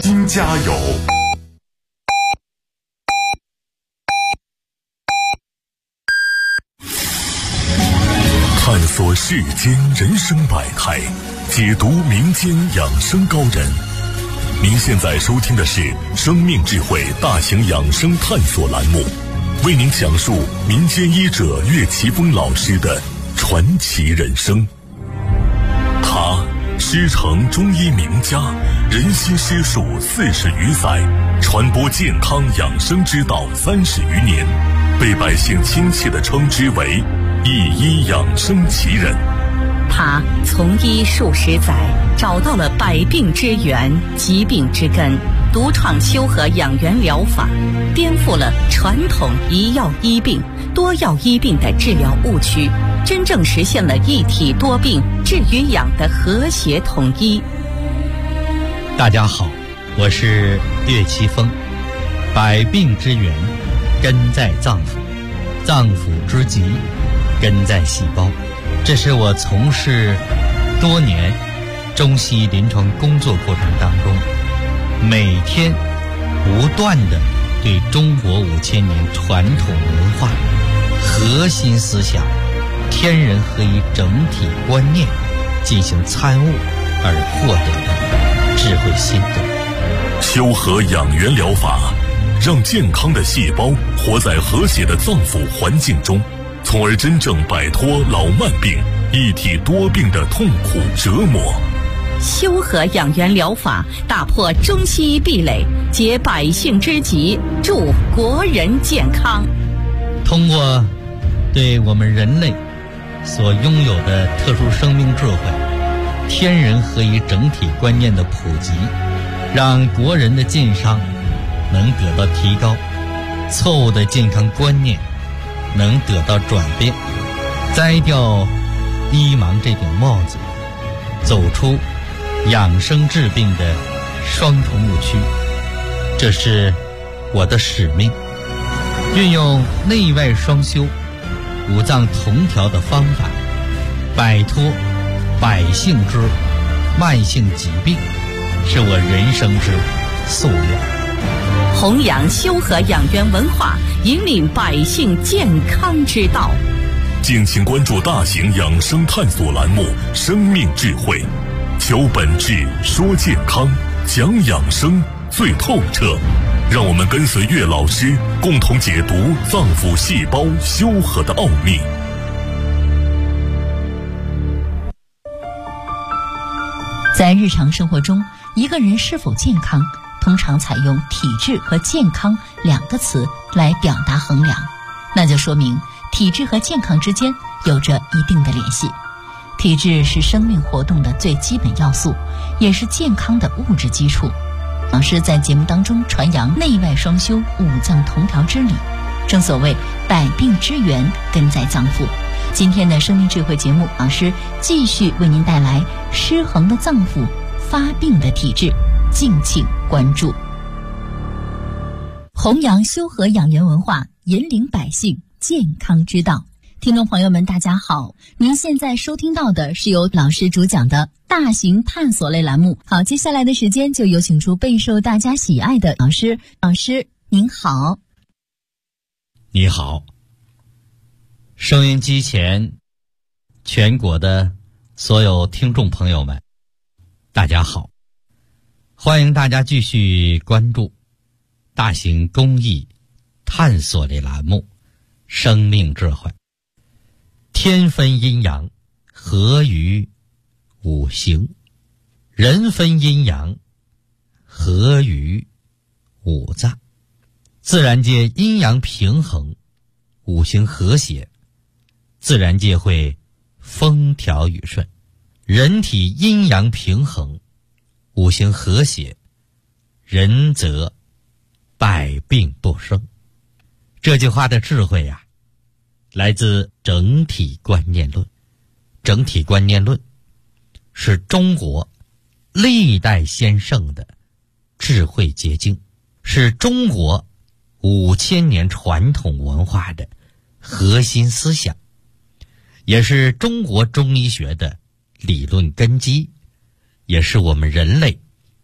金加油。探索世间人生百态，解读民间养生高人。您现在收听的是生命智慧大型养生探索栏目，为您讲述民间医者岳奇峰老师的传奇人生。他师承中医名家，人心师术40余载，传播健康养生之道30余年，被百姓亲切地称之为一医养生奇人。 他从医数十载，找到了百病之源、疾病之根，独创修和养元疗法，颠覆了传统一药医病、多药医病的治疗误区，真正实现了一体多病治与养的和谐统一。 大家好，我是岳奇峰。百病之源根在脏腑，脏腑之疾根在细胞。这是我从事多年中西医临床工作过程当中，每天不断地对中国5000年传统文化核心思想天人合一整体观念进行参悟而获得的智慧心得。 修和养元疗法让健康的细胞活在和谐的脏腑环境中，从而真正摆脱老慢病、一体多病的痛苦折磨。 修和养元疗法打破中西医壁垒，解百姓之急，助国人健康。 通过对我们人类所拥有的特殊生命智慧、天人合一整体观念的普及，让国人的健康能得到提高，错误的健康观念能得到转变，摘掉医盲这顶帽子，走出养生治病的双重误区。这是我的使命，运用内外双修、五脏同调的方法，摆脱百姓之慢性疾病，是我人生之夙愿。 弘扬修和养元文化，引领百姓健康之道。 敬请关注大型养生探索栏目《生命智慧》，求本质，说健康，讲养生最透彻。让我们跟随岳老师，共同解读脏腑细胞修和的奥秘。 在日常生活中，一个人是否健康，通常采用体质和健康2个词来表达衡量，那就说明体质和健康之间有着一定的联系。体质是生命活动的最基本要素，也是健康的物质基础。老师在节目当中传扬内外双修、五脏同调之理，正所谓百病之源根在脏腑。今天的生命智慧节目，老师继续为您带来失衡的脏腑、发病的体质，敬请关注。弘扬修和养元文化，引领百姓健康之道。听众朋友们大家好，您现在收听到的是由老师主讲的大型探索类栏目。好，接下来的时间就有请出备受大家喜爱的老师。老师您好。 你好，收音机前全国的所有听众朋友们大家好，欢迎大家继续关注大型公益探索类栏目《生命智慧》。天分阴阳，合于五行；人分阴阳，合于五脏。自然界阴阳平衡，五行和谐，自然界会风调雨顺。人体阴阳平衡，五行和谐，人则百病不生。这句话的智慧呀，来自整体观念论。整体观念论是中国历代先圣的智慧结晶，是中国5000年传统文化的核心思想，也是中国中医学的理论根基，也是我们人类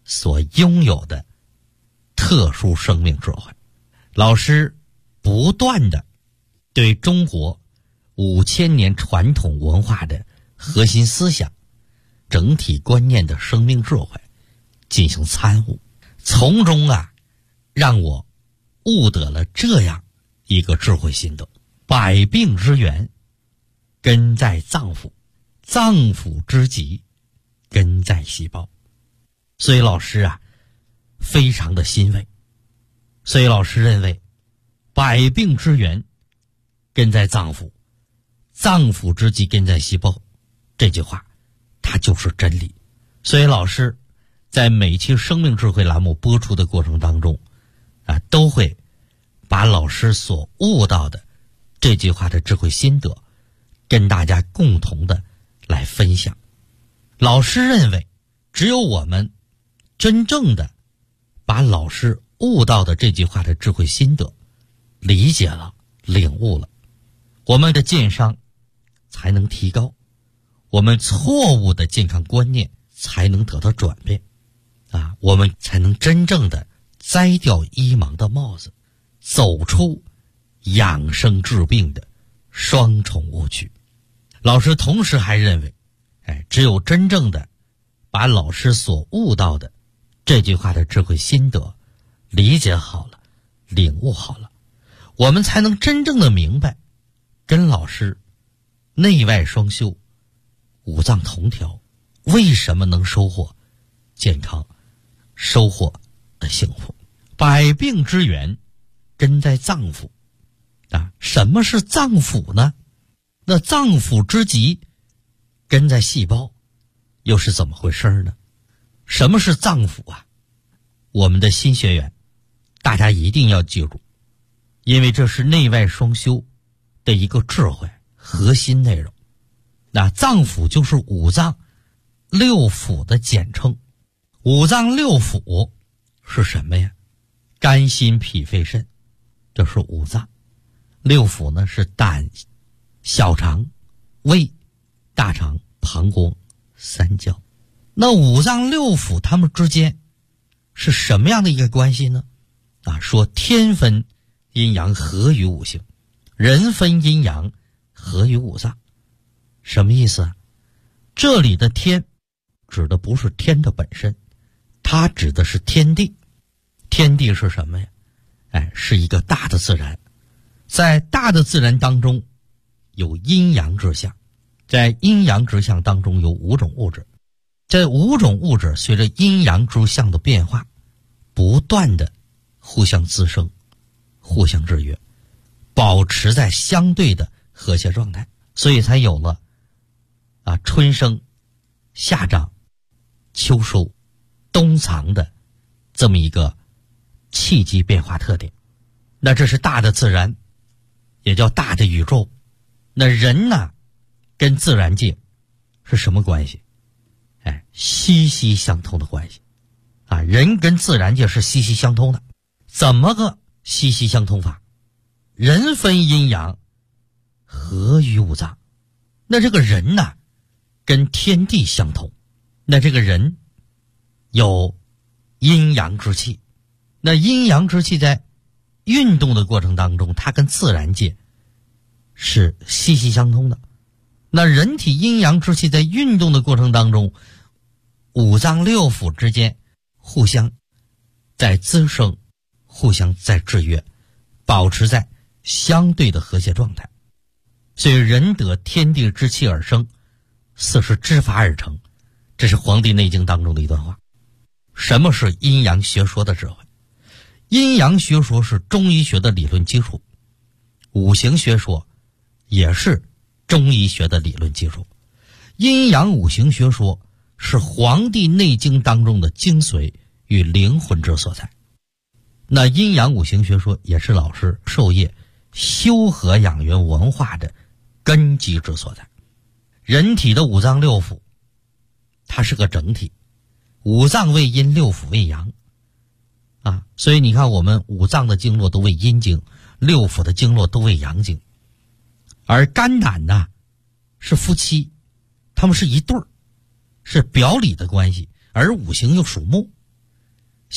所拥有的特殊生命智慧。老师不断的对中国5000年传统文化的核心思想、整体观念的生命智慧进行参悟，从中让我悟得了这样一个智慧心得：百病之源根在脏腑，脏腑之疾根在细胞。所以老师非常的欣慰。所以老师认为百病之源根在脏腑，脏腑之疾根在细胞，这句话它就是真理。所以老师在每期生命智慧栏目播出的过程当中都会把老师所悟到的这句话的智慧心得跟大家共同的来分享。老师认为只有我们真正的把老师悟到的这句话的智慧心得理解了、领悟了，我们的健商才能提高，我们错误的健康观念才能得到转变我们才能真正的摘掉医盲的帽子，走出养生治病的双重误区。老师同时还认为只有真正的把老师所悟到的这句话的智慧心得理解好了、领悟好了，我们才能真正的明白跟老师内外双修、五脏同调为什么能收获健康、收获的幸福。百病之源根在脏腑什么是脏腑呢？那脏腑之疾根在细胞，又是怎么回事呢？什么是脏腑我们的新学员大家一定要记住，因为这是内外双修的一个智慧核心内容。那脏腑就是五脏六腑的简称。五脏六腑是什么呀？肝心脾肺肾，这是五脏。六腑呢是胆、小肠、胃、大肠、膀胱、三焦。那五脏六腑它们之间是什么样的一个关系呢？说天分阴阳合于五行，人分阴阳合于五脏。什么意思这里的天指的不是天的本身，它指的是天地。天地是什么呀？是一个大的自然。在大的自然当中有阴阳之象，在阴阳之象当中有5种物质，这5种物质随着阴阳之象的变化不断的互相滋生、互相制约，保持在相对的和谐状态，所以才有了春生、夏长、秋收、冬藏的这么一个气机变化特点。那这是大的自然，也叫大的宇宙。那人呢跟自然界是什么关系？息息相通的关系人跟自然界是息息相通的。怎么个息息相通法？人分阴阳合于五脏。那这个人呢跟天地相通，那这个人有阴阳之气，那阴阳之气在运动的过程当中，它跟自然界是息息相通的。那人体阴阳之气在运动的过程当中，五脏六腑之间互相在滋生，互相在制约，保持在相对的和谐状态。所以人得天地之气而生，四时之法而成，这是《黄帝内经》当中的一段话。什么是阴阳学说的智慧？阴阳学说是中医学的理论基础，五行学说也是中医学的理论基础。阴阳五行学说是《黄帝内经》当中的精髓与灵魂之所在。那阴阳五行学说也是老师授业修和养元文化的根基之所在。人体的五脏六腑它是个整体，五脏为阴，六腑为阳所以你看我们五脏的经络都为阴经，六腑的经络都为阳经。而肝胆呢是夫妻，他们是一对儿，是表里的关系，而五行又属木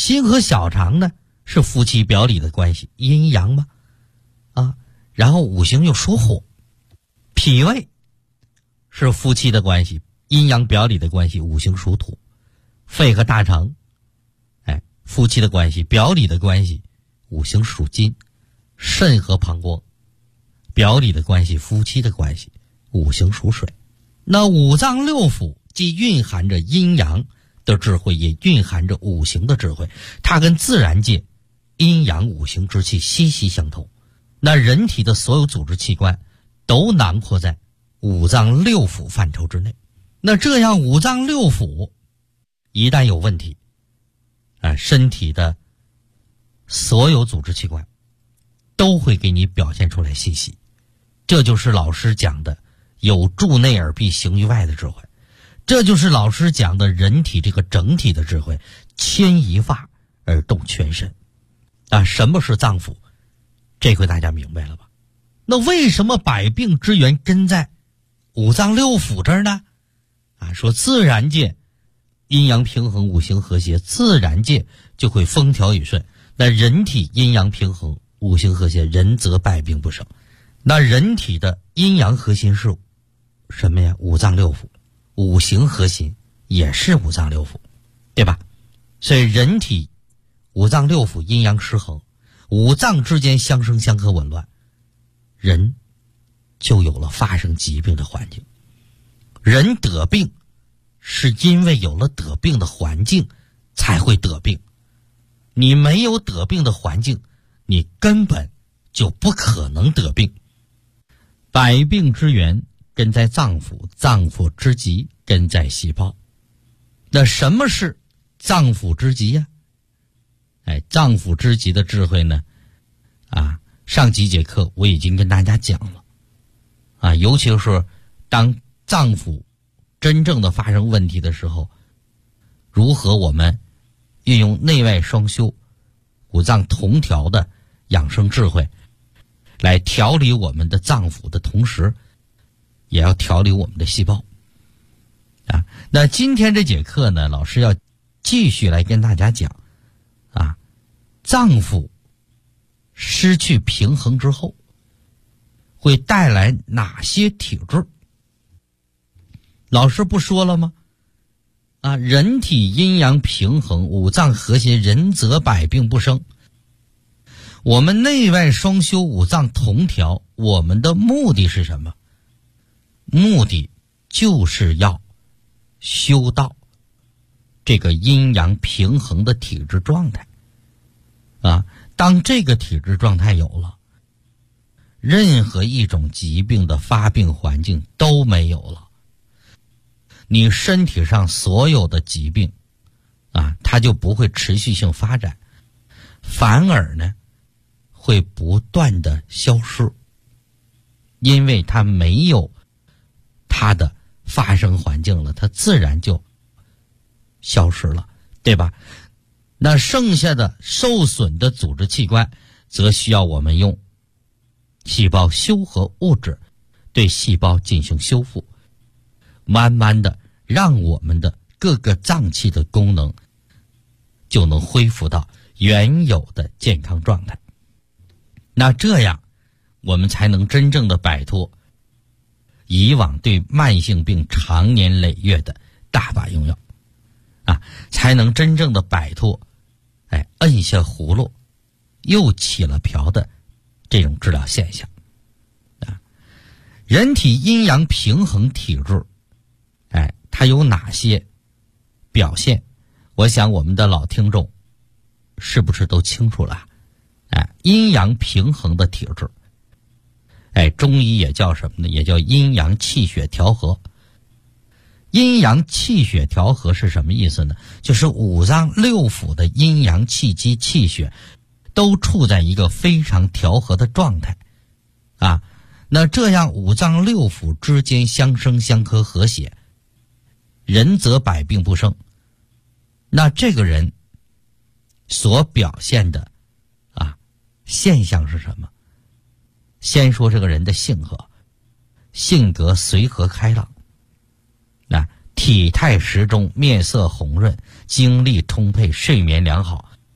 心和小肠呢是夫妻表里的关系，阴阳嘛，然后五行又属火，脾胃是夫妻的关系，阴阳表里的关系，五行属土，肺和大肠，夫妻的关系，表里的关系，五行属金，肾和膀胱，表里的关系，夫妻的关系，五行属水。那五脏六腑既蕴含着阴阳的智慧，也蕴含着五行的智慧，它跟自然界阴阳五行之气息息相通。那人体的所有组织器官都囊括在五脏六腑范畴之内。那这样五脏六腑一旦有问题，身体的所有组织器官都会给你表现出来信息。这就是老师讲的有助内而必行于外的智慧，这就是老师讲的人体这个整体的智慧，牵一发而动全身。什么是脏腑？这回大家明白了吧？那为什么百病之源根在五脏六腑这儿呢？说自然界阴阳平衡，五行和谐，自然界就会风调雨顺。那人体阴阳平衡，五行和谐，人则百病不生。那人体的阴阳核心是什么呀？五脏六腑，五行核心也是五脏六腑，对吧？所以人体五脏六腑阴阳失衡，五脏之间相生相克紊乱，人就有了发生疾病的环境。人得病是因为有了得病的环境才会得病，你没有得病的环境，你根本就不可能得病。百病之源根在脏腑，脏腑之极根在细胞。那什么是脏腑之极呀？脏腑之极的智慧呢？上几节课我已经跟大家讲了。尤其是当脏腑真正的发生问题的时候，如何我们运用内外双修、五脏同调的养生智慧来调理我们的脏腑的同时，也要调理我们的细胞。那今天这节课呢，老师要继续来跟大家讲脏腑失去平衡之后会带来哪些体质。老师不说了吗？人体阴阳平衡，五脏和谐，人则百病不生。我们内外双修，五脏同调，我们的目的是什么？目的就是要修到这个阴阳平衡的体质状态。当这个体质状态有了，任何一种疾病的发病环境都没有了，你身体上所有的疾病它就不会持续性发展，反而呢会不断的消失，因为它没有它的发生环境了，它自然就消失了，对吧？那剩下的受损的组织器官则需要我们用细胞修合物质对细胞进行修复，慢慢的让我们的各个脏器的功能就能恢复到原有的健康状态。那这样我们才能真正的摆脱以往对慢性病长年累月的大把用药才能真正的摆脱摁下葫芦又起了瓢的这种治疗现象。人体阴阳平衡体质它有哪些表现？我想我们的老听众是不是都清楚了？阴阳平衡的体质中医也叫什么呢？也叫阴阳气血调和。阴阳气血调和是什么意思呢？就是五脏六腑的阴阳气机气血都处在一个非常调和的状态那这样五脏六腑之间相生相克和谐，人则百病不生。那这个人所表现的现象是什么？先说这个人的性格随和开朗，体态适中，面色红润，精力充沛，睡眠良好，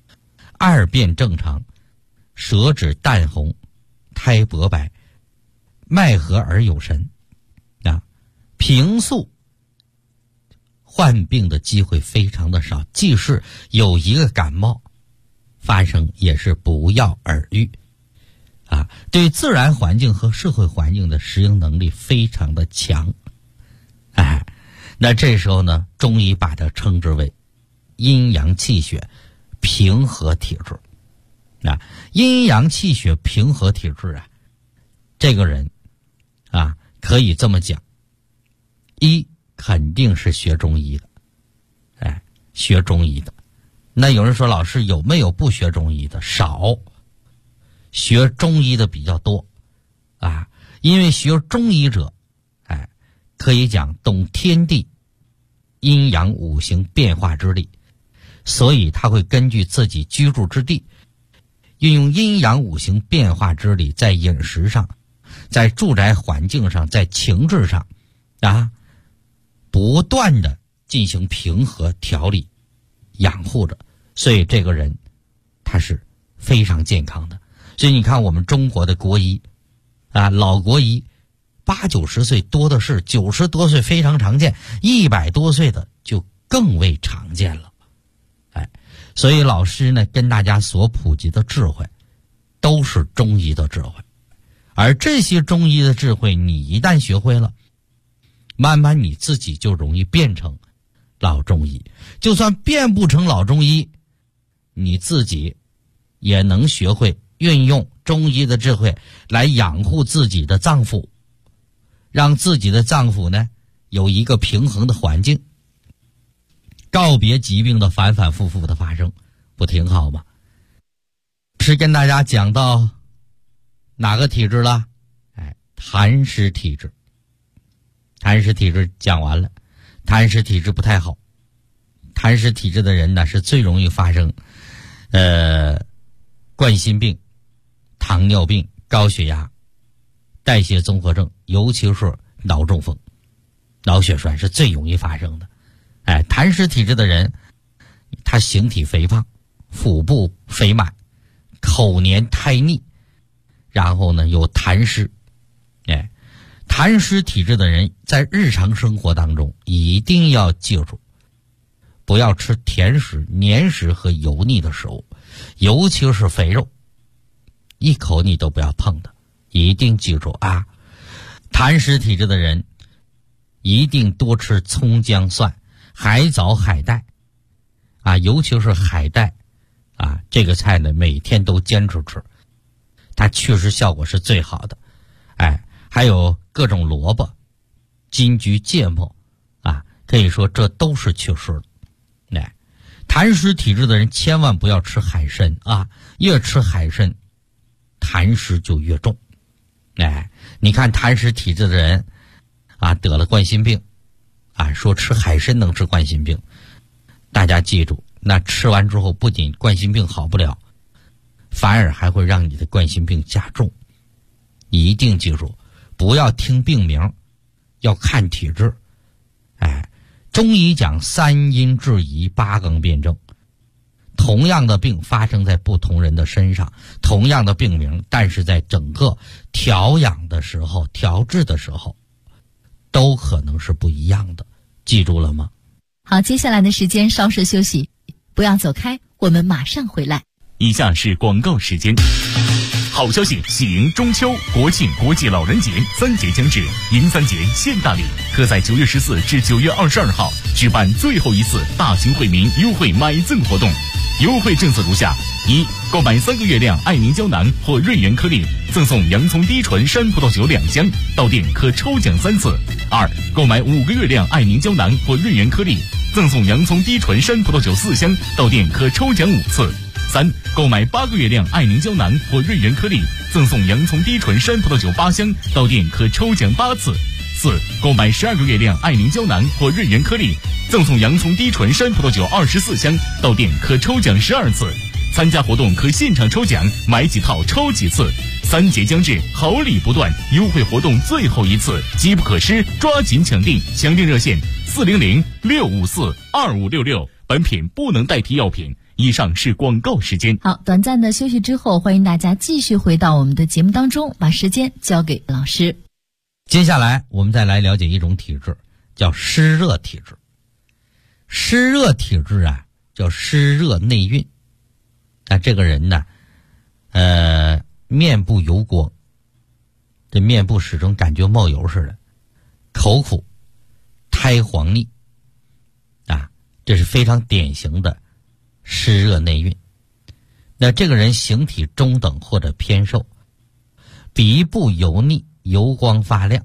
二便正常，舌质淡红，苔薄白，脉和而有神啊。平素患病的机会非常的少，即使有一个感冒发生，也是不药而愈啊。对自然环境和社会环境的适应能力非常的强。那这时候呢，中医把它称之为阴阳气血平和体质。阴阳气血平和体质啊，这个人啊，可以这么讲，一肯定是学中医的，学中医的。那有人说，老师有没有不学中医的？少，学中医的比较多啊。因为学中医者，可以讲懂天地阴阳五行变化之力，所以他会根据自己居住之地，运用阴阳五行变化之力，在饮食上，在住宅环境上，在情志上不断的进行平和调理养护着，所以这个人他是非常健康的。所以你看我们中国的国医老国医80、90岁多的是，90多岁非常常见，100多岁的就更为常见了。所以老师呢跟大家所普及的智慧都是中医的智慧，而这些中医的智慧你一旦学会了，慢慢你自己就容易变成老中医。就算变不成老中医，你自己也能学会运用中医的智慧来养护自己的脏腑，让自己的脏腑呢有一个平衡的环境，告别疾病的反反复复的发生，不挺好吗？是跟大家讲到哪个体质了？痰湿体质。痰湿体质讲完了，痰湿体质不太好。痰湿体质的人呢，是最容易发生冠心病、糖尿病、高血压、代谢综合症，尤其是脑中风、脑血栓是最容易发生的。痰湿体质的人，他形体肥胖，腹部肥满，口黏苔腻，然后呢有痰湿。痰湿体质的人在日常生活当中一定要记住，不要吃甜食、黏食和油腻的食物，尤其是肥肉，一口你都不要碰的，一定记住啊。痰湿体质的人一定多吃葱姜蒜、海藻海带尤其是海带这个菜呢每天都坚持吃，它确实效果是最好的。还有各种萝卜、金桔、芥末可以说这都是祛湿的。痰湿体质的人千万不要吃海参越吃海参痰湿就越重。你看痰湿体质的人得了冠心病说吃海参能治冠心病，大家记住，那吃完之后不仅冠心病好不了，反而还会让你的冠心病加重。一定记住，不要听病名，要看体质。中医讲3阴治宜8纲辩证，同样的病发生在不同人的身上，同样的病名，但是在整个调养的时候、调治的时候都可能是不一样的，记住了吗？ 好，接下来的时间稍事休息，不要走开，我们马上回来。 以下是广告时间。好消息，喜迎中秋、国庆、国际老人节3节将至，迎3节现大礼，特在9月14至9月22号举办最后一次大型惠民优惠买赠活动。优惠政策如下：一、购买3个月亮爱凝胶囊或瑞元颗粒，赠送洋葱低醇山葡萄酒2箱，到店可抽奖3次；二、购买5个月亮爱凝胶囊或瑞元颗粒，赠送洋葱低醇山葡萄酒4箱，到店可抽奖5次；三、购买8个月亮爱凝胶囊或瑞元颗粒，赠送洋葱低醇山葡萄酒8箱，到店可抽奖8次；四、购买12个月亮爱凝胶囊或瑞元颗粒，赠送洋葱低醇山葡萄酒24箱，到店可抽奖12次。参加活动可现场抽奖，买几套抽几次。3节将至，好礼不断，优惠活动最后一次，机不可失，抓紧抢订！抢订热线400-654-2566。本品不能代替药品， 以上是广告时间。 好，短暂的休息之后，欢迎大家继续回到我们的节目当中，把时间交给老师。 接下来我们再来了解一种体质，叫湿热体质。湿热体质啊，叫湿热内蕴。这个人呢，面部油光，这面部始终感觉冒油似的，口苦，苔黄腻，这是非常典型的湿热内蕴。那这个人形体中等或者偏瘦，鼻部油腻，油光发亮，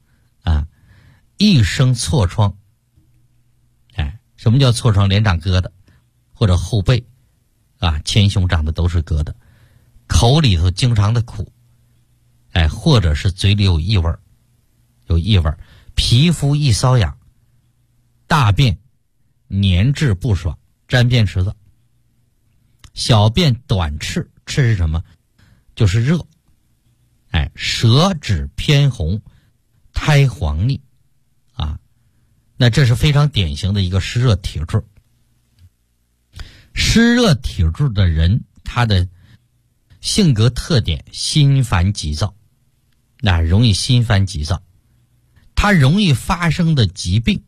一生痤疮。什么叫痤疮？脸长疙瘩，或者后背前胸长的都是疙瘩，口里头经常的苦，或者是嘴里有异味，皮肤易瘙痒，大便粘滞不爽，沾便池子，小便短赤，赤是什么？就是热，舌质偏红，苔黄腻，那这是非常典型的一个湿热体质。湿热体质的人，他的性格特点心烦急躁，容易心烦急躁，他容易发生的疾病，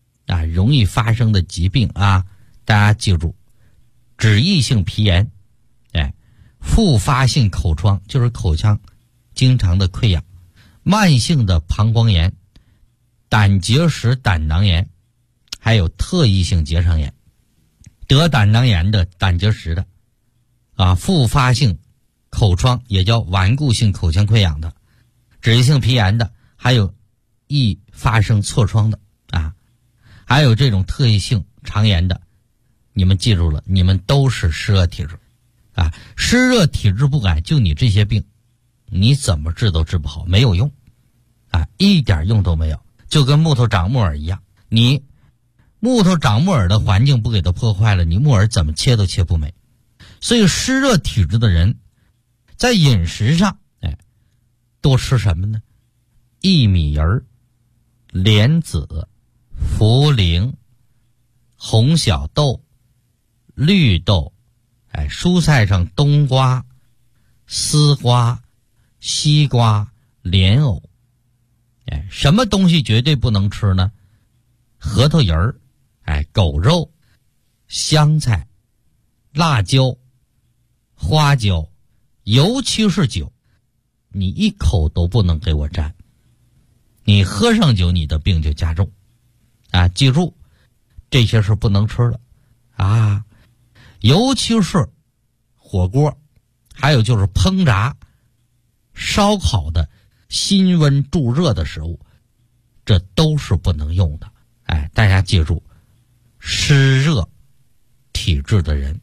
大家记住，脂溢性皮炎，复发性口疮，就是口腔经常的溃疡，慢性的膀胱炎，胆结石、胆囊炎，还有特异性结肠炎。得胆囊炎的、胆结石的，复发性口疮，也叫顽固性口腔溃疡的，脂溢性皮炎的，还有易发生痤疮的，还有这种特异性肠炎的，你们记住了，你们都是湿热体质，湿热体质不改，就你这些病，你怎么治都治不好，没有用，一点用都没有，就跟木头长木耳一样，你木头长木耳的环境不给它破坏了，你木耳怎么切都切不美。所以湿热体质的人在饮食上多吃什么呢？薏米仁、莲子、茯苓、红小豆、绿豆，蔬菜上冬瓜、丝瓜、西瓜、莲藕。什么东西绝对不能吃呢？核桃仁儿，狗肉、香菜、辣椒、花椒，尤其是酒，你一口都不能给我沾。你喝上酒，你的病就加重。记住，这些是不能吃的尤其是火锅，还有就是烹炸、烧烤的辛温助热的食物，这都是不能用的。大家记住，湿热体质的人，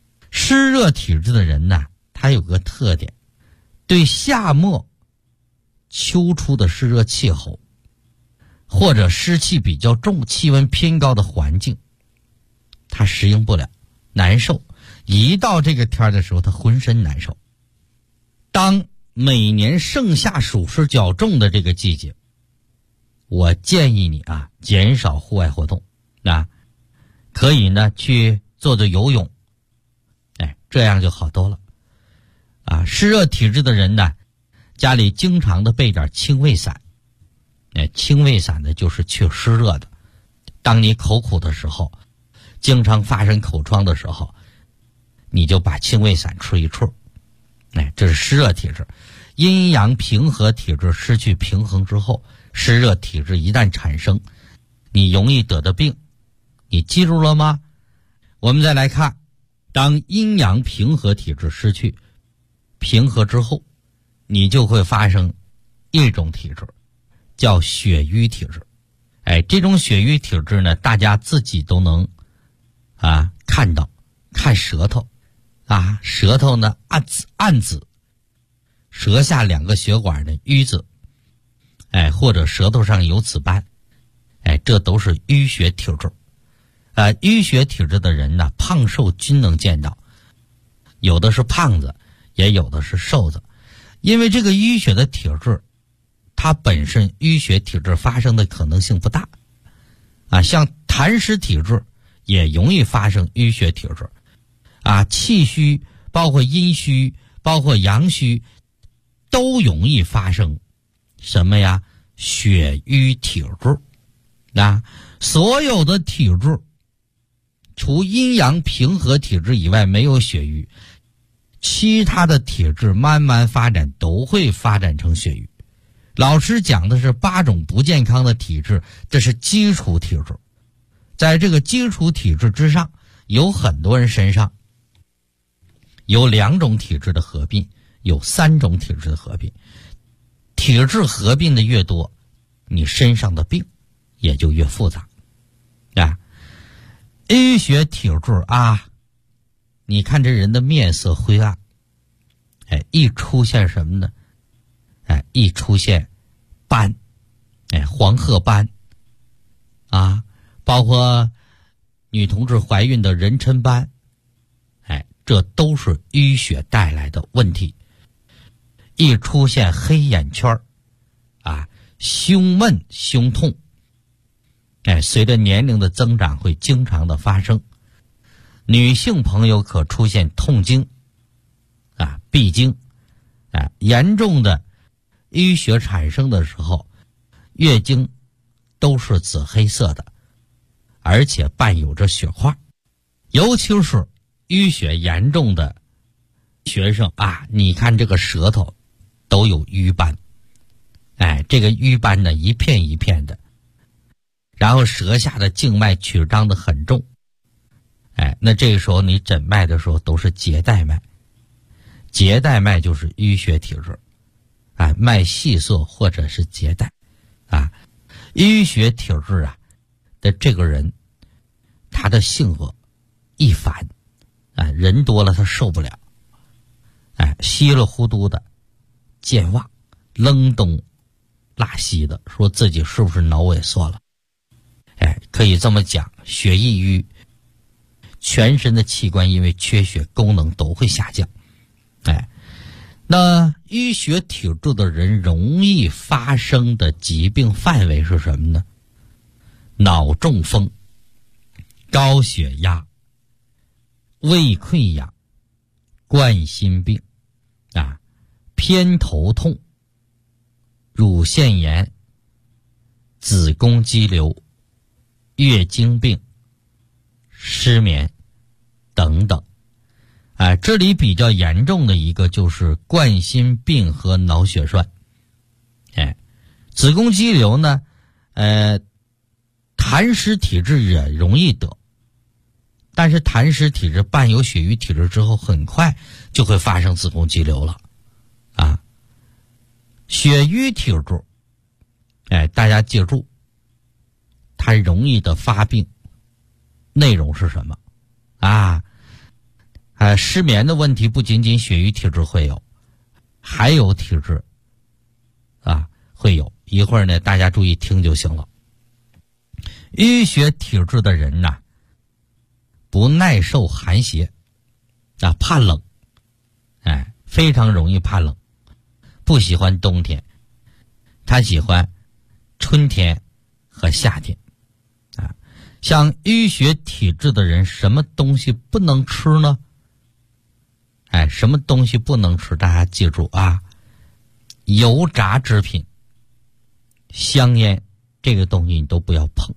呢，他有个特点，对夏末秋初的湿热气候，或者湿气比较重、气温偏高的环境，他适应不了，难受。一到这个天的时候，他浑身难受。当每年盛夏暑湿较重的这个季节，我建议你减少户外活动，可以呢去做做游泳，这样就好多了。湿热体质的人呢，家里经常的备点清胃散。清胃散呢就是去湿热的。当你口苦的时候，经常发生口疮的时候，你就把清胃散吃一处。这是湿热体质。阴阳平和体质失去平衡之后，湿热体质一旦产生，你容易得的病，你记住了吗？我们再来看，当阴阳平和体质失去平和之后，你就会发生一种体质，叫血瘀体质。这种血瘀体质呢，大家自己都能看到，看舌头舌头呢暗紫，舌下两个血管的瘀紫，或者舌头上有紫斑，这都是淤血体质。淤血体质的人呢，胖瘦均能见到，有的是胖子，也有的是瘦子。因为这个淤血的体质，它本身淤血体质发生的可能性不大，像痰湿体质也容易发生淤血体质， 气虚，包括阴虚，包括阳虚，都容易发生什么呀？血瘀体质。所有的体质，除阴阳平和体质以外没有血瘀，其他的体质慢慢发展都会发展成血瘀。老师讲的是8种不健康的体质，这是基础体质。在这个基础体质之上，有很多人身上有2种体质的合并，有3种体质的合并。体质合并的越多，你身上的病也就越复杂。淤血体质你看这人的面色灰暗，一出现什么呢？一出现斑，黄褐斑包括女同志怀孕的妊娠斑，这都是淤血带来的问题。一出现黑眼圈胸闷胸痛，随着年龄的增长会经常的发生。女性朋友可出现痛经闭经，严重的淤血产生的时候，月经都是紫黑色的，而且伴有着血块。尤其是淤血严重的学生你看这个舌头都有瘀斑，这个瘀斑呢一片一片的，然后舌下的静脉曲张的很重，那这个时候你诊脉的时候都是结带脉，结带脉就是淤血体质，脉细涩或者是结带，淤血体质的这个人，他的性格易烦，人多了他受不了，稀里糊涂的，健忘，扔东拉西的，说自己是不是脑萎缩了？可以这么讲，血易瘀，全身的器官因为缺血功能都会下降。那淤血体质的人容易发生的疾病范围是什么呢？脑中风、高血压、胃溃疡、冠心病偏头痛、乳腺炎、子宫肌瘤、月经病、失眠等等。这里比较严重的一个就是冠心病和脑血栓。子宫肌瘤呢，痰湿体质也容易得，但是痰湿体质伴有血瘀体质之后，很快就会发生子宫肌瘤了。血瘀体质，大家记住，它容易的发病内容是什么？失眠的问题不仅仅血瘀体质会有，还有体质会有。一会儿呢，大家注意听就行了。淤血体质的人不耐受寒邪怕冷，非常容易怕冷，不喜欢冬天，他喜欢春天和夏天。像淤血体质的人，什么东西不能吃呢？什么东西不能吃？大家记住油炸制品、香烟这个东西你都不要碰。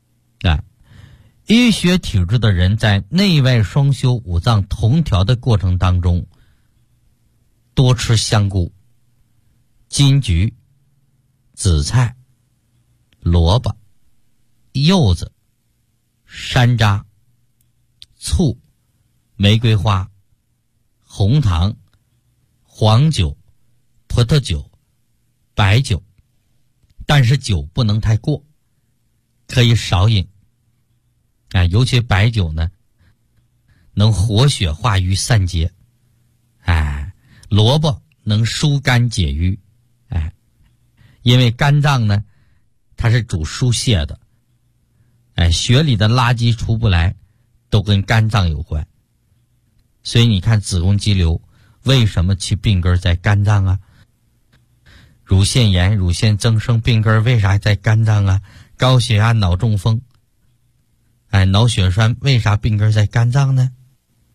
淤血体质的人在内外双修、五脏同调的过程当中，多吃香菇、金桔、紫菜、萝卜、柚子、山楂、醋、玫瑰花、红糖、黄酒、葡萄酒、白酒，但是酒不能太过，可以少饮。尤其白酒呢，能活血化瘀散结。萝卜能疏肝解郁。因为肝脏呢，它是主疏泄的。血里的垃圾出不来，都跟肝脏有关。所以你看子宫肌瘤为什么其病根在肝脏乳腺炎、乳腺增生病根为啥在肝脏高血压、脑中风脑血栓为啥病根在肝脏呢？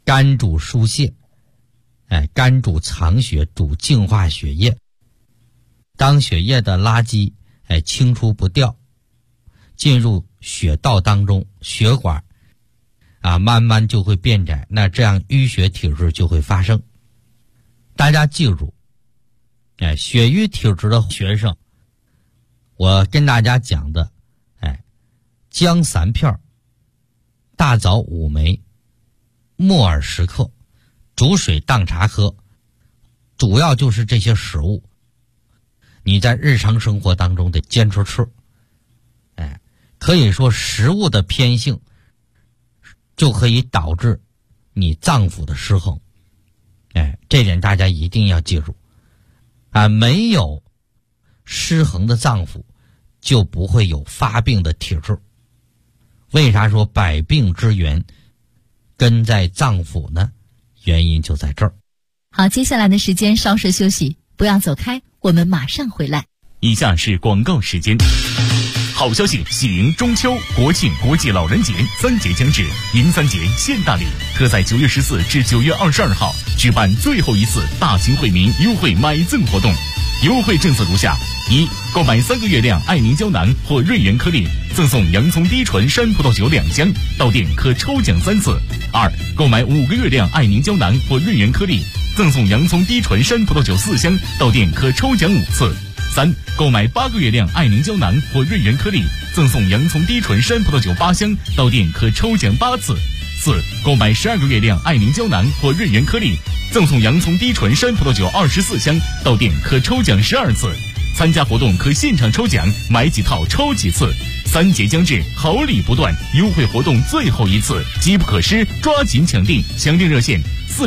肝主疏泄，肝主藏血，主净化血液。当血液的垃圾清除不掉，进入血道当中，血管慢慢就会变窄，那这样淤血体质就会发生。大家记住，血瘀体质的学生，我跟大家讲的，姜3片，大枣5枚，木耳10克，煮水当茶喝，主要就是这些食物，你在日常生活当中得坚持吃。可以说食物的偏性就可以导致你脏腑的失衡。这点大家一定要记住。没有失衡的脏腑，就不会有发病的体质。为啥说百病之源根在脏腑呢？原因就在这儿。 好，接下来的时间稍事休息，不要走开，我们马上回来。 以下是广告时间。好消息，喜迎中秋、国庆、国际老人节3节将至，迎3节现大礼，特在9月14至9月22号举办最后一次大型惠民优惠买赠活动。优惠政策如下：一、购买3个月亮爱凝胶囊或瑞元颗粒，赠送洋葱低醇山葡萄酒2箱，到店可抽奖3次；二、购买5个月亮爱凝胶囊或瑞元颗粒，赠送洋葱低醇山葡萄酒4箱，到店可抽奖5次；三、购买8个月亮爱凝胶囊或瑞元颗粒，赠送洋葱低醇山葡萄酒8箱，到店可抽奖8次；四、购买12个月亮爱凝胶囊或瑞元颗粒，赠送洋葱低醇山葡萄酒24箱，到店可抽奖12次。参加活动可现场抽奖，买几套抽几次。3节将至，好礼不断，优惠活动最后一次，机不可失，抓紧抢订！抢订热线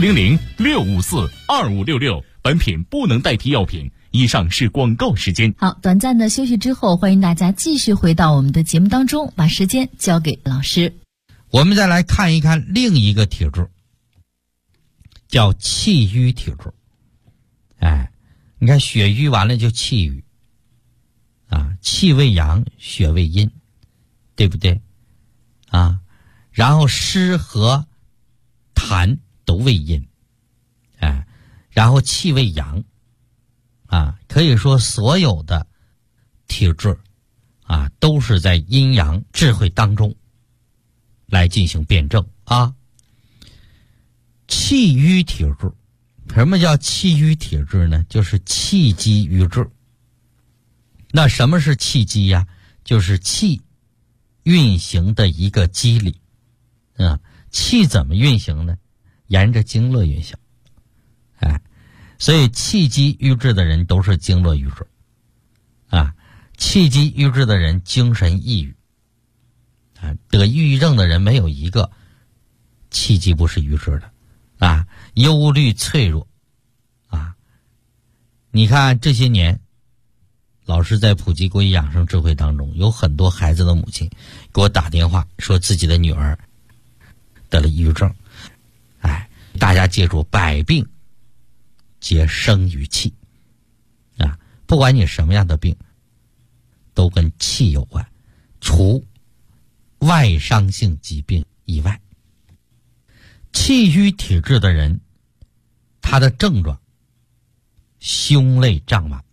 400-654-2566。本品不能代替药品。以上是广告时间。 好，短暂的休息之后，欢迎大家继续回到我们的节目当中，把时间交给老师。 我们再来看一看另一个体质，叫气瘀体质。你看血瘀完了就气瘀气为阳，血为阴，对不对然后湿和痰都为阴，然后气为阳可以说所有的体质都是在阴阳智慧当中来进行辩证气瘀体质，什么叫气瘀体质呢？就是气机瘀滞。那什么是气机呀？就是气运行的一个机理气怎么运行呢？沿着经络运行所以气机瘀滞的人都是经络瘀滞气机瘀滞的人精神抑郁得抑郁症的人没有一个气机不是瘀滞的忧虑脆弱你看这些年老师在普及国医养生智慧当中，有很多孩子的母亲给我打电话说自己的女儿得了抑郁症大家记住，百病皆生于气不管你什么样的病都跟气有关，除外伤性疾病以外。气瘀体质的人，他的症状胸肋胀满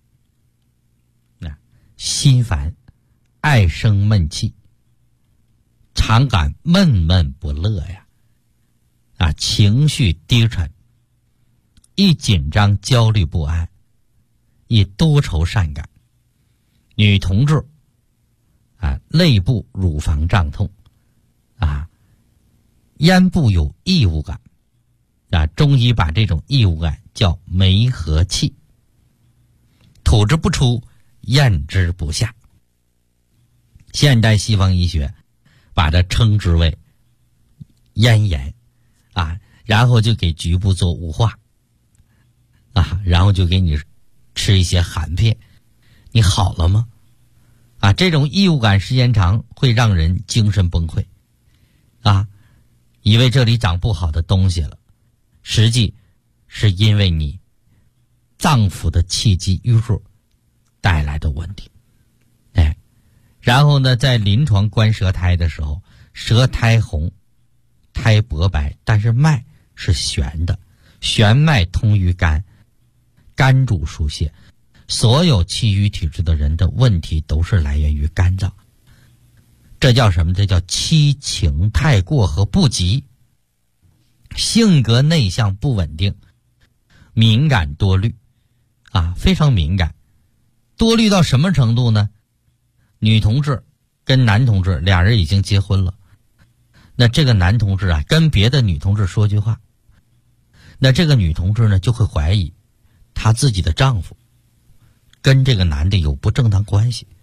心烦，爱生闷气，常感闷闷不乐情绪低沉，易紧张焦虑不安，易多愁善感。女同志肋部乳房胀痛咽部有异物感中医把这种异物感叫梅核气，吐之不出，咽之不下。现代西方医学把它称之为咽炎然后就给局部做雾化然后就给你吃一些含片，你好了吗这种异物感时间长会让人精神崩溃以为这里长不好的东西了，实际是因为你脏腑的气机瘀滞带来的问题然后呢，在临床观舌苔的时候，舌苔红，苔薄白，但是脉是悬的，悬脉通于肝，肝主疏泄，所有气郁体质的人的问题都是来源于肝脏。这叫什么？这叫七情太过和不及，性格内向不稳定，敏感多虑非常敏感。多虑到什么程度呢？女同志跟男同志俩人已经结婚了，那这个男同志跟别的女同志说句话，那这个女同志呢就会怀疑她自己的丈夫跟这个男的有不正当关系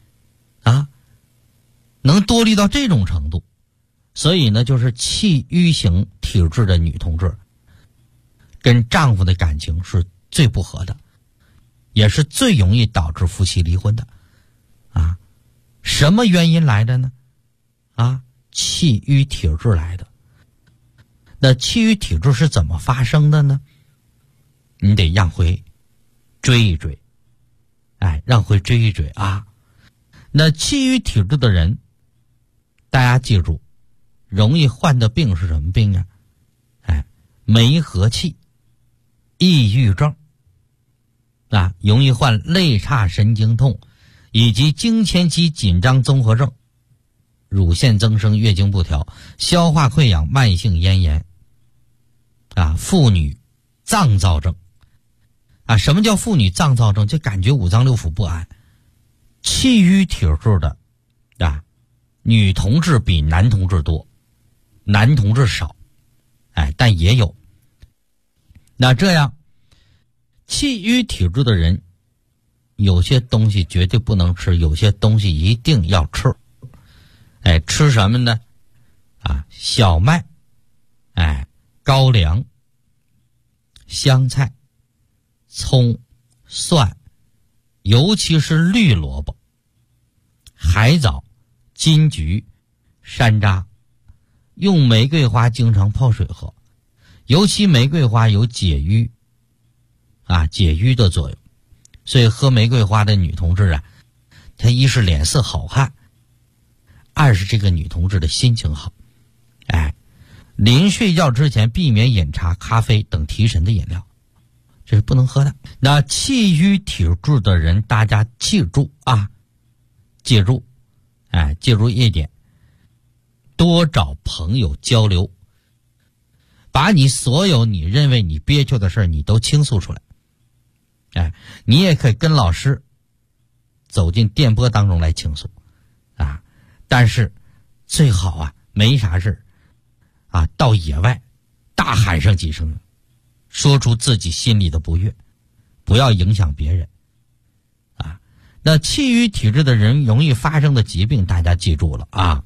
能多虑到这种程度。所以呢，就是气郁型体质的女同志跟丈夫的感情是最不合的，也是最容易导致夫妻离婚的什么原因来的呢？气郁体质来的。那气郁体质是怎么发生的呢？你得让回追一追，让回追一追那气郁体质的人，大家记住，容易患的病是什么病梅核气、抑郁症容易患肋叉神经痛以及经前期紧张综合症、乳腺增生、月经不调、消化溃疡、慢性咽炎妇女脏躁症什么叫妇女脏躁症？就感觉五脏六腑不安。气郁体质的女同志比男同志多，男同志少但也有。那这样气郁体质的人，有些东西绝对不能吃，有些东西一定要吃。吃什么呢？小麦，高粱、香菜、葱、蒜，尤其是绿萝卜、海藻、金桔、山楂。用玫瑰花经常泡水喝，尤其玫瑰花有解郁解郁的作用。所以喝玫瑰花的女同志她一是脸色好看，二是这个女同志的心情好。临睡觉之前避免饮茶、咖啡等提神的饮料，这是不能喝的。那气郁体质的人，大家记住记住一点，多找朋友交流，把你所有你认为你憋屈的事你都倾诉出来。你也可以跟老师走进电波当中来倾诉但是最好没啥事到野外大喊上几声，说出自己心里的不悦，不要影响别人那气郁体质的人容易发生的疾病，大家记住了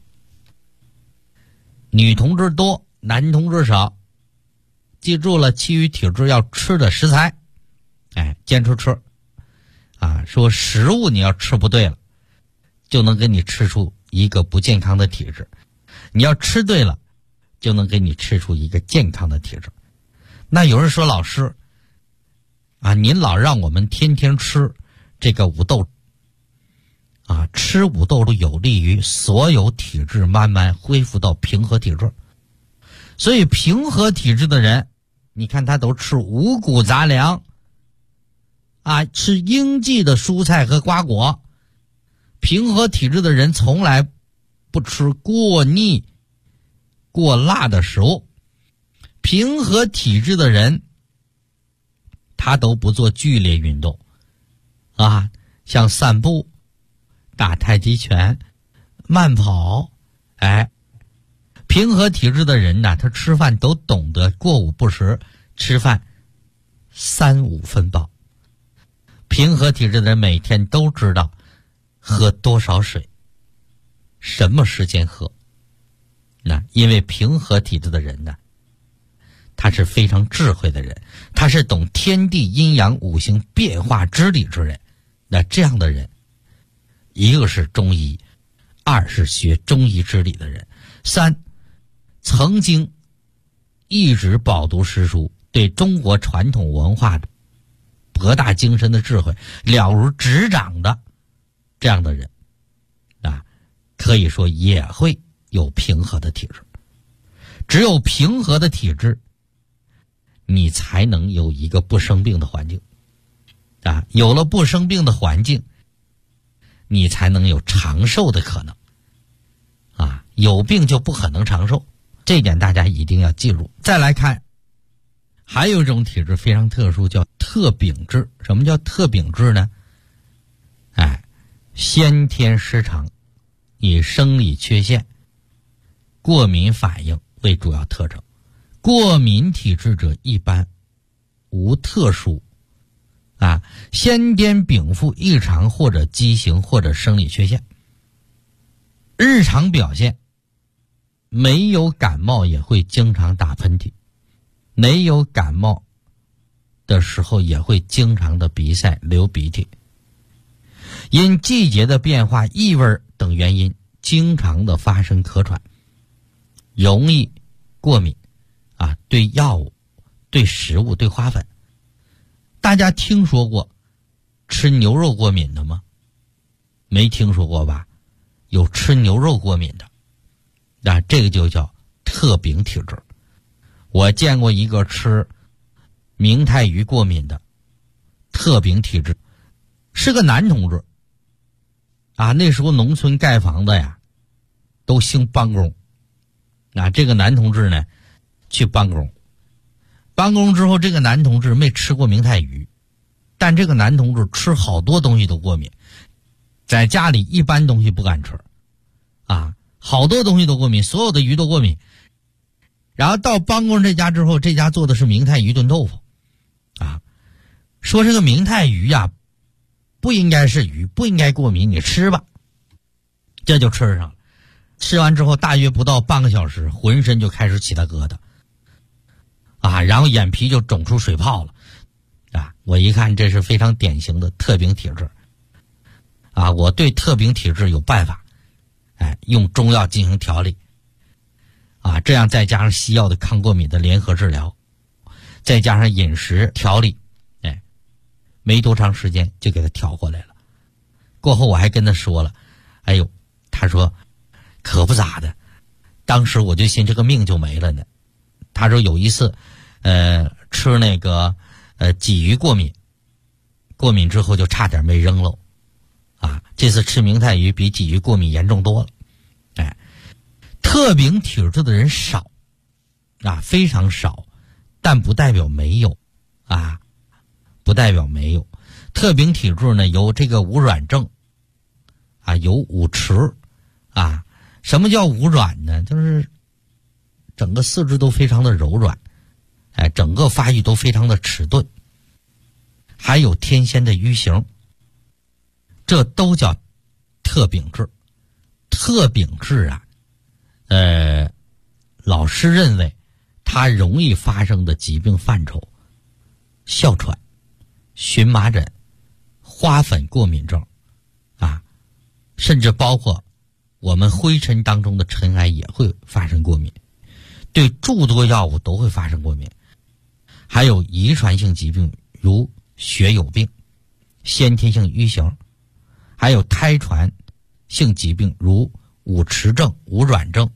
女同志多，男同志少。记住了，气郁体质要吃的食材坚持吃说食物你要吃不对了，就能给你吃出一个不健康的体质，你要吃对了，就能给你吃出一个健康的体质。那有人说，老师您老让我们天天吃这个五豆吃五豆有利于所有体质慢慢恢复到平和体质。所以平和体质的人，你看他都吃五谷杂粮吃应季的蔬菜和瓜果。平和体质的人从来不吃过腻过辣的食物。平和体质的人他都不做剧烈运动像散步、打太极拳、慢跑。平和体质的人他吃饭都懂得过午不食，吃饭3-5分饱。平和体质的人每天都知道喝多少水，什么时间喝。因为平和体质的人他是非常智慧的人，他是懂天地阴阳五行变化之理之人。那这样的人，一个是中医，二是学中医之理的人，三曾经一直饱读诗书，对中国传统文化的博大精深的智慧了如指掌的这样的人可以说也会有平和的体质。只有平和的体质你才能有一个不生病的环境啊。有了不生病的环境，你才能有长寿的可能啊。有病就不可能长寿，这点大家一定要记住。再来看，还有一种体质非常特殊，叫特禀质。什么叫特禀质呢？先天失常，以生理缺陷、过敏反应为主要特征。过敏体质者一般无特殊先天禀赋异常或者畸形或者生理缺陷。日常表现没有感冒也会经常打喷嚏，没有感冒的时候也会经常的鼻塞流鼻涕，因季节的变化、异味等原因经常的发生咳喘，容易过敏对药物、对食物、对花粉。大家听说过吃牛肉过敏的吗？没听说过吧？有吃牛肉过敏的这个就叫特禀体质。我见过一个吃明太鱼过敏的特禀体质，是个男同志那时候农村盖房子呀都兴帮工这个男同志呢去帮工之后，这个男同志没吃过明太鱼，但这个男同志吃好多东西都过敏，在家里一般东西不敢吃好多东西都过敏，所有的鱼都过敏。然后到帮工这家之后，这家做的是明太鱼炖豆腐说这个明太鱼不应该是鱼，不应该过敏，你吃吧。这就吃上了。吃完之后大约不到半个小时，浑身就开始起大疙瘩然后眼皮就肿出水泡了我一看这是非常典型的特禀体质我对特禀体质有办法用中药进行调理这样再加上西药的抗过敏的联合治疗，再加上饮食调理没多长时间就给他调回来了。过后我还跟他说了，他说可不咋的，当时我就寻这个命就没了呢。他说有一次吃那个鲫鱼过敏之后就差点没扔了这次吃明太鱼比鲫鱼过敏严重多了。特禀体质的人少非常少，但不代表没有不代表没有。特禀体质呢有这个无软症有五迟什么叫无软呢？就是整个四肢都非常的柔软整个发育都非常的迟钝，还有天仙的瘀形，这都叫特禀质。特禀质老师认为它容易发生的疾病范畴：哮喘、荨麻疹、花粉过敏症甚至包括我们灰尘当中的尘埃也会发生过敏，对诸多药物都会发生过敏。还有遗传性疾病，如血友病、先天性瘀形，还有胎传性疾病，如五迟症、无软症。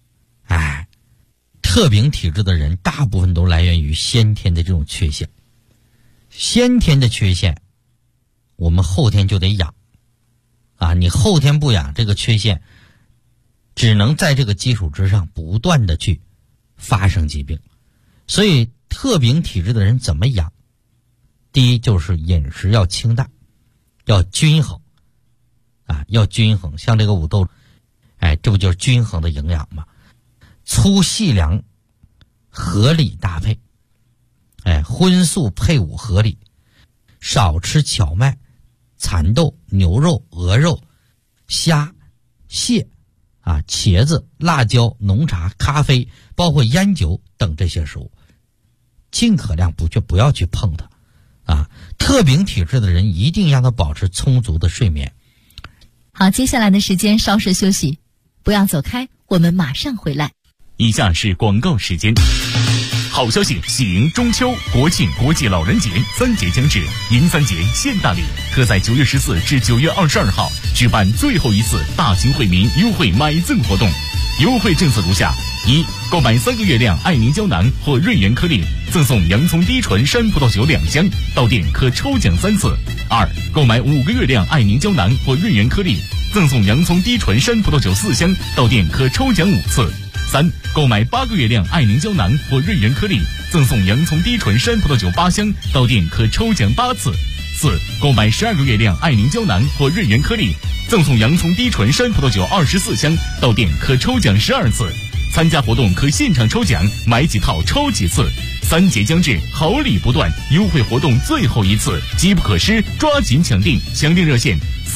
特禀体质的人大部分都来源于先天的这种缺陷。先天的缺陷我们后天就得养你后天不养，这个缺陷只能在这个基础之上不断的去发生疾病。所以特禀体质的人怎么养？第一就是饮食要清淡，要均衡要均衡。像这个五豆这不就是均衡的营养吗？粗细粮合理搭配荤素配伍合理，少吃荞麦、蚕豆、牛肉、鹅肉、虾、蟹茄子、辣椒、浓茶、咖啡，包括烟酒等这些食物，尽可量不要去碰它特禀体质的人一定让他保持充足的睡眠。 好，接下来的时间稍事休息，不要走开，我们马上回来。 以下是广告时间。好消息，喜迎中秋、国庆、国际老人节3节将至，迎3节现大礼，特在9月14至9月22号举办最后一次大型惠民优惠买赠活动。 优惠政策如下：一、购买3个月亮爱凝胶囊或瑞元颗粒，赠送洋葱低醇山葡萄酒2箱，到店可抽奖3次；二、购买5个月亮爱凝胶囊或瑞元颗粒，赠送洋葱低醇山葡萄酒4箱，到店可抽奖5次；三、购买8个月亮爱凝胶囊或瑞元颗粒，赠送洋葱低醇山葡萄酒8箱，到店可抽奖8次；四、购买12个月亮爱凝胶囊或瑞元颗粒，赠送洋葱低醇山葡萄酒24箱，到店可抽奖12次。参加活动可现场抽奖，买几套抽几次。3节将至，好礼不断，优惠活动最后一次，机不可失，抓紧抢订！详订热线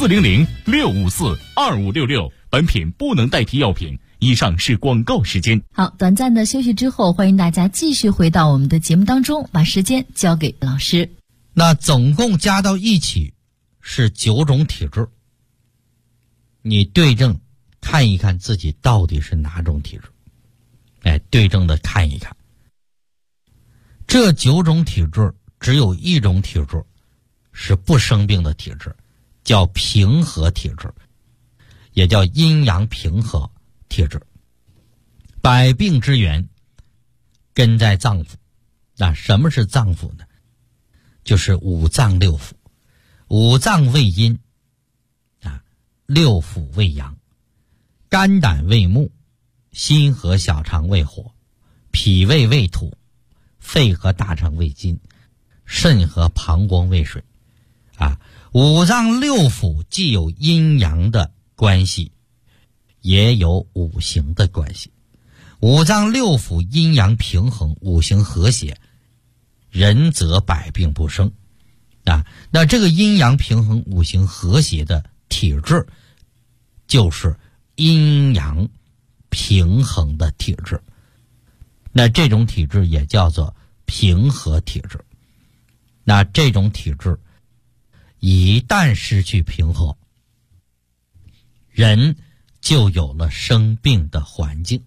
400-654-2566。本品不能代替药品。以上是广告时间。 好，短暂的休息之后，欢迎大家继续回到我们的节目当中，把时间交给老师。 那总共加到一起是9种体质，你对症看一看自己到底是哪种体质，对症的看一看。这9种体质只有一种体质是不生病的体质，叫平和体质，也叫阴阳平和体质。百病之源根在脏腑。那什么是脏腑呢？就是五脏六腑。五脏为阴，六腑为阳。肝胆为木，心和小肠为火，脾胃为土，肺和大肠为金，肾和膀胱为水。五脏六腑既有阴阳的关系，也有五行的关系。五脏六腑阴阳平衡，五行和谐，人则百病不生。那这个阴阳平衡、五行和谐的体质，就是阴阳平衡的体质。那这种体质也叫做平和体质。那这种体质一旦失去平和，人就有了生病的环境。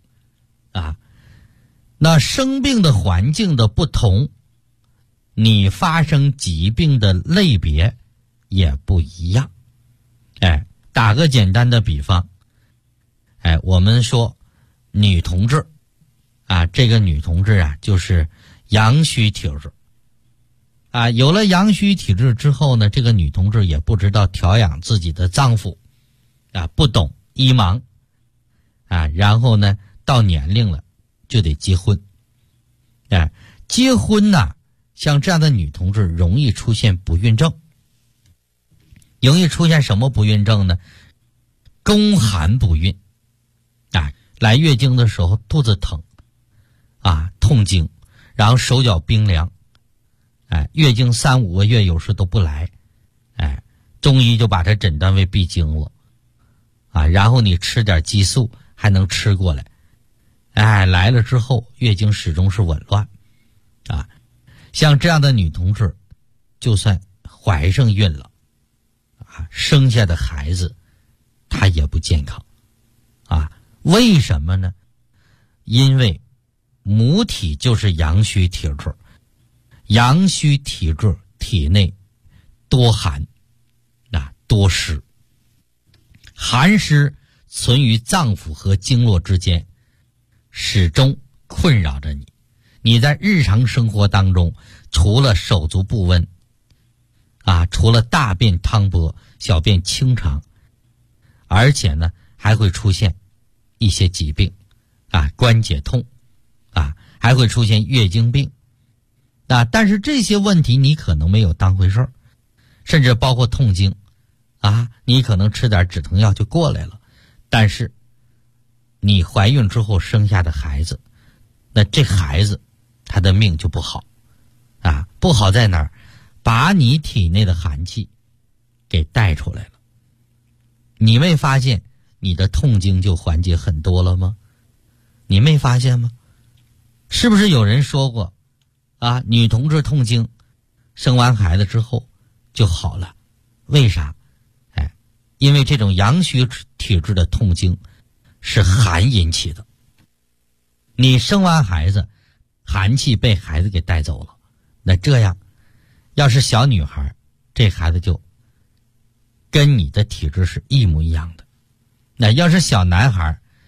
那生病的环境的不同，你发生疾病的类别也不一样。打个简单的比方，我们说女同志这个女同志就是阳虚体质。有了阳虚体质之后呢，这个女同志也不知道调养自己的脏腑，不懂医盲，然后呢到年龄了就得结婚。结婚像这样的女同志容易出现不孕症。容易出现什么不孕症呢？宫寒不孕。来月经的时候肚子疼，痛经，然后手脚冰凉，月经3、5个月有时都不来，中医就把它诊断为闭经了，然后你吃点激素还能吃过来，来了之后月经始终是紊乱，像这样的女同志，就算怀上孕了，生下的孩子她也不健康，为什么呢？因为母体就是阳虚体质，阳虚体质体内多寒，多湿，寒湿存于脏腑和经络之间，始终困扰着你。你在日常生活当中，除了手足不温，除了大便汤薄、小便清长，而且呢还会出现一些疾病，关节痛，还会出现月经病，但是这些问题你可能没有当回事儿，甚至包括痛经，你可能吃点止疼药就过来了，但是你怀孕之后生下的孩子，那这孩子他的命就不好，不好在哪儿？把你体内的寒气给带出来了。你没发现你的痛经就缓解很多了吗？你没发现吗？是不是有人说过女同志痛经生完孩子之后就好了？为啥？因为这种阳虚体质的痛经是寒引起的。你生完孩子，寒气被孩子给带走了，那这样要是小女孩，这孩子就跟你的体质是一模一样的。那要是小男孩，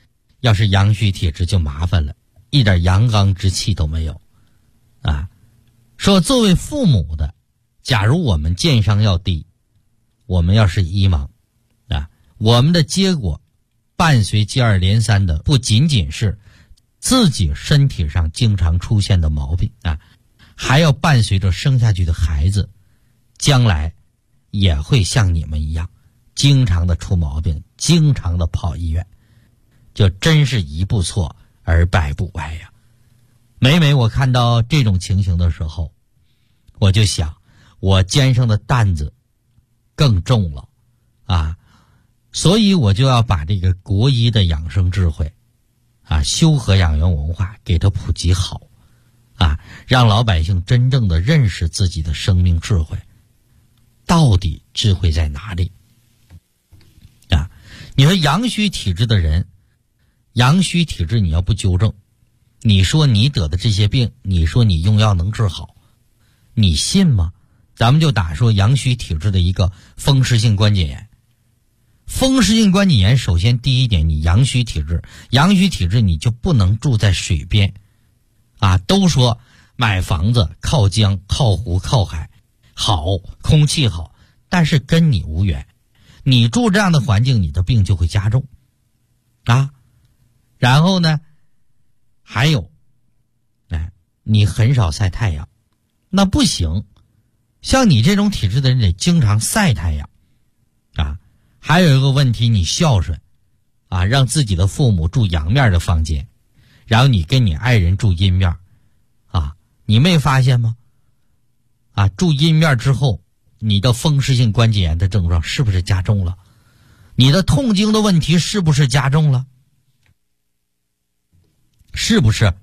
要是阳虚体质就麻烦了，一点阳刚之气都没有啊。说作为父母的，假如我们健商要低，我们要是医盲啊，我们的结果伴随接二连三的不仅仅是自己身体上经常出现的毛病啊，还要伴随着生下去的孩子将来也会像你们一样经常的出毛病，经常的跑医院，就真是一步错而百步歪呀。每每我看到这种情形的时候，我就想我肩上的担子更重了啊，所以我就要把这个国医的养生智慧啊，修和养元文化给它普及好啊，让老百姓真正的认识自己的生命智慧，到底智慧在哪里啊？你说阳虚体质的人，阳虚体质你要不纠正，你说你得的这些病，你说你用药能治好，你信吗？咱们就打说阳虚体质的一个风湿性关节炎。风湿性关节炎首先第一点，你阳虚体质，阳虚体质你就不能住在水边啊。都说买房子靠江靠湖靠海好，空气好，但是跟你无缘，你住这样的环境，你的病就会加重啊。然后呢还有你很少晒太阳，那不行，像你这种体质的人得经常晒太阳啊。还有一个问题，你孝顺啊，让自己的父母住阳面的房间，然后你跟你爱人住阴面啊，你没发现吗？啊，住阴面之后，你的风湿性关节炎的症状是不是加重了？你的痛经的问题是不是加重了？是不是？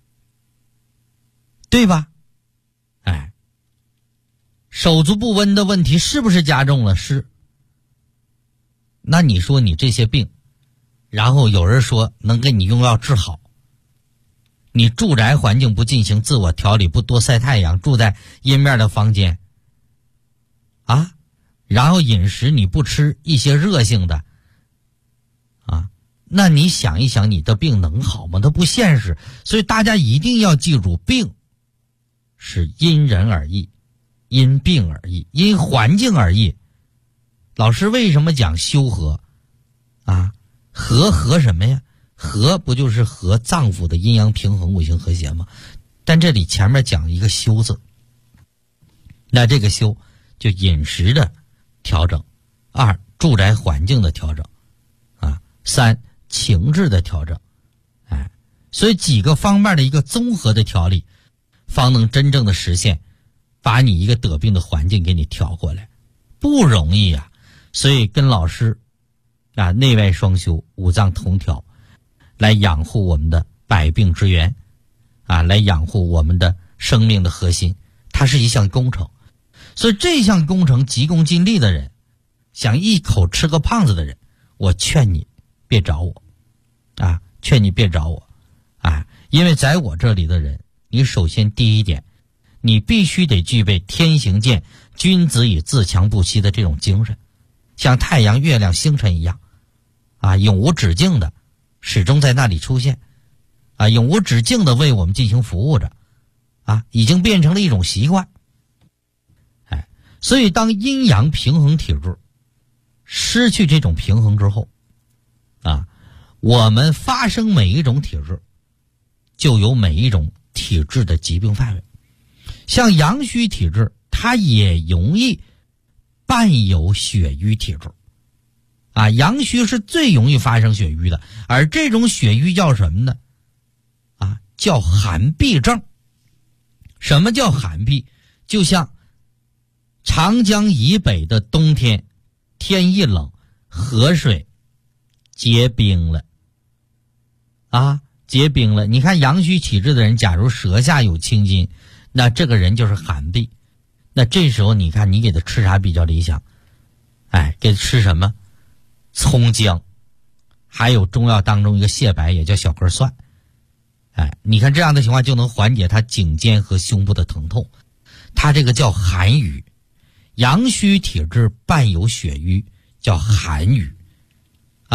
对吧？哎，手足不温的问题是不是加重了？是。那你说你这些病，然后有人说能给你用药治好，你住宅环境不进行自我调理，不多晒太阳，住在阴面的房间啊，然后饮食你不吃一些热性的啊，那你想一想，你的病能好吗？它不现实。所以大家一定要记住，病是因人而异，因病而异，因环境而异。老师为什么讲修和啊？和什么呀？和不就是和脏腑的阴阳平衡、五行和谐吗？但这里前面讲一个修字，那这个修就饮食的调整，2住宅环境的调整啊，3情志的调整，哎，所以几个方面的一个综合的调理，方能真正的实现把你一个得病的环境给你调过来，不容易啊。所以跟老师啊内外双修，五脏同调，来养护我们的百病之源啊，来养护我们的生命的核心，它是一项工程。所以这项工程急功近利的人，想一口吃个胖子的人，我劝你别找我啊，劝你别找我啊，因为在我这里的人，你首先第一点，你必须得具备天行健，君子以自强不息的这种精神，像太阳、月亮、星辰一样啊，永无止境的始终在那里出现啊，永无止境的为我们进行服务着啊，已经变成了一种习惯。哎，所以当阴阳平衡体质失去这种平衡之后啊，我们发生每一种体质就有每一种体质的疾病范围。像阳虚体质，它也容易伴有血瘀体质啊，阳虚是最容易发生血瘀的，而这种血瘀叫什么呢？啊，叫寒痹症。什么叫寒痹？就像长江以北的冬天，天一冷，河水结冰了啊，结冰了。你看阳虚体质的人，假如舌下有青筋，那这个人就是寒痹。那这时候你看你给他吃啥比较理想？哎，给他吃什么？葱姜，还有中药当中一个蟹白，也叫小根蒜。哎，你看这样的情况就能缓解他颈肩和胸部的疼痛。他这个叫寒瘀，阳虚体质伴有血瘀，叫寒瘀啊。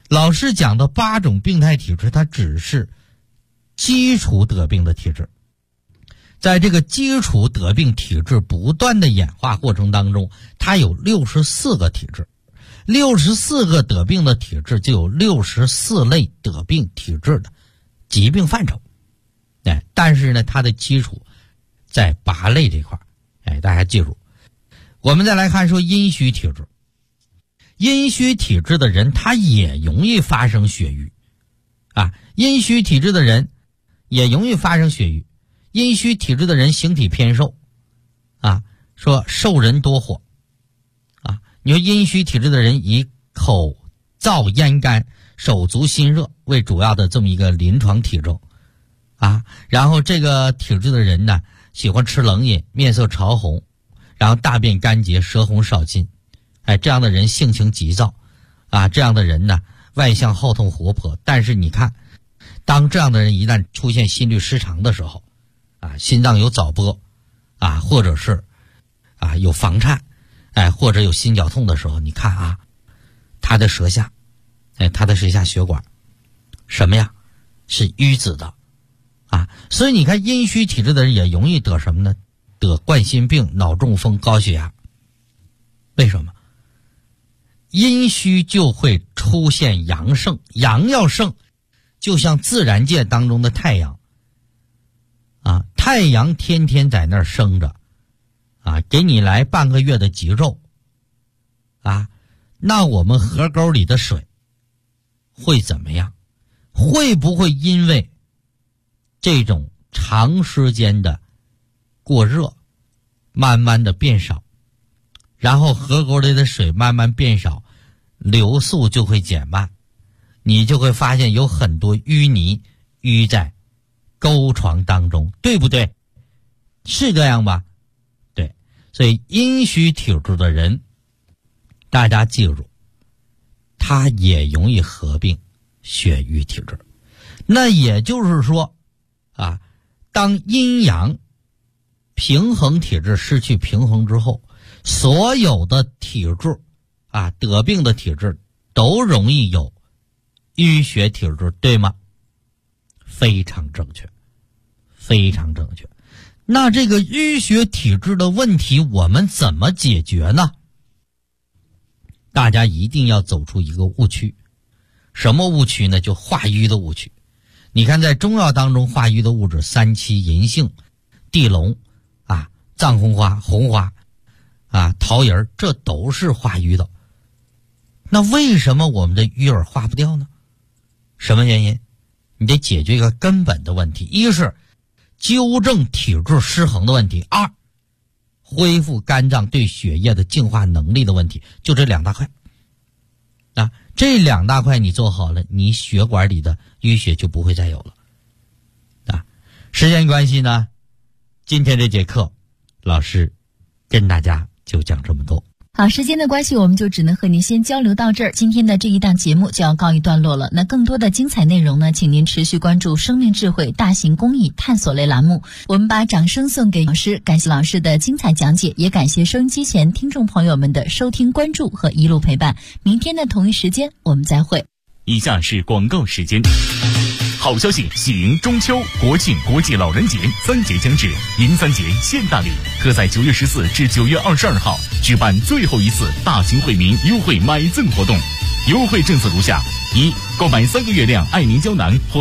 老师讲的8种病态体质，它只是基础得病的体质。在这个基础得病体质不断的演化过程当中，它有64个体质，64个得病的体质就有64类得病体质的疾病范畴。但是呢，它的基础在8类这块，大家记住。我们再来看说阴虚体质，阴虚体质的人他也容易发生血瘀阴虚体质的人也容易发生血瘀。阴虚体质的人形体偏瘦说瘦人多火你说阴虚体质的人以口燥咽干、手足心热为主要的这么一个临床体征然后这个体质的人呢，喜欢吃冷饮，面色潮红，然后大便干结，舌红少津。这样的人性情急躁这样的人呢，外向好动活泼。但是你看，当这样的人一旦出现心律失常的时候心脏有早搏或者是有房颤或者有心绞痛的时候，你看他的舌下血管什么呀？是淤紫的所以你看阴虚体质的人也容易得什么呢？得冠心病、脑中风、高血压。为什么？阴虚就会出现阳盛，阳要盛就像自然界当中的太阳太阳天天在那儿生着给你来半个月的极昼那我们河沟里的水会怎么样？会不会因为这种长时间的过热慢慢的变少，然后河沟里的水慢慢变少，流速就会减慢，你就会发现有很多淤泥淤在沟床当中，对不对？是这样吧？对。所以阴虚体质的人，大家记住，他也容易合并血瘀体质。那也就是说当阴阳平衡体质失去平衡之后，所有的体质得病的体质都容易有淤血体质，对吗？非常正确，非常正确。那这个淤血体质的问题我们怎么解决呢？大家一定要走出一个误区。什么误区呢？就化瘀的误区。你看在中药当中化瘀的物质，三七、银杏、地龙藏红花、红花桃仁，这都是化瘀的。那为什么我们的瘀儿化不掉呢？什么原因？你得解决一个根本的问题，一是纠正体质失衡的问题，二恢复肝脏对血液的净化能力的问题，就这2大块这2大块你做好了，你血管里的淤血就不会再有了时间关系呢，今天这节课老师跟大家就讲这么多。 好，时间的关系，我们就只能和您先交流到这儿。今天的这一档节目就要告一段落了。那更多的精彩内容呢，请您持续关注生命智慧大型公益探索类栏目。我们把掌声送给老师，感谢老师的精彩讲解，也感谢收音机前听众朋友们的收听、关注和一路陪伴。明天的同一时间我们再会。 以下是广告时间。好消息，喜迎中秋、国庆、国际老人节3节将至，迎3节现大礼，特在9月14至9月22号举办最后一次大型惠民优惠买赠活动。优惠政策如下：1、购买3个月亮爱凝胶囊或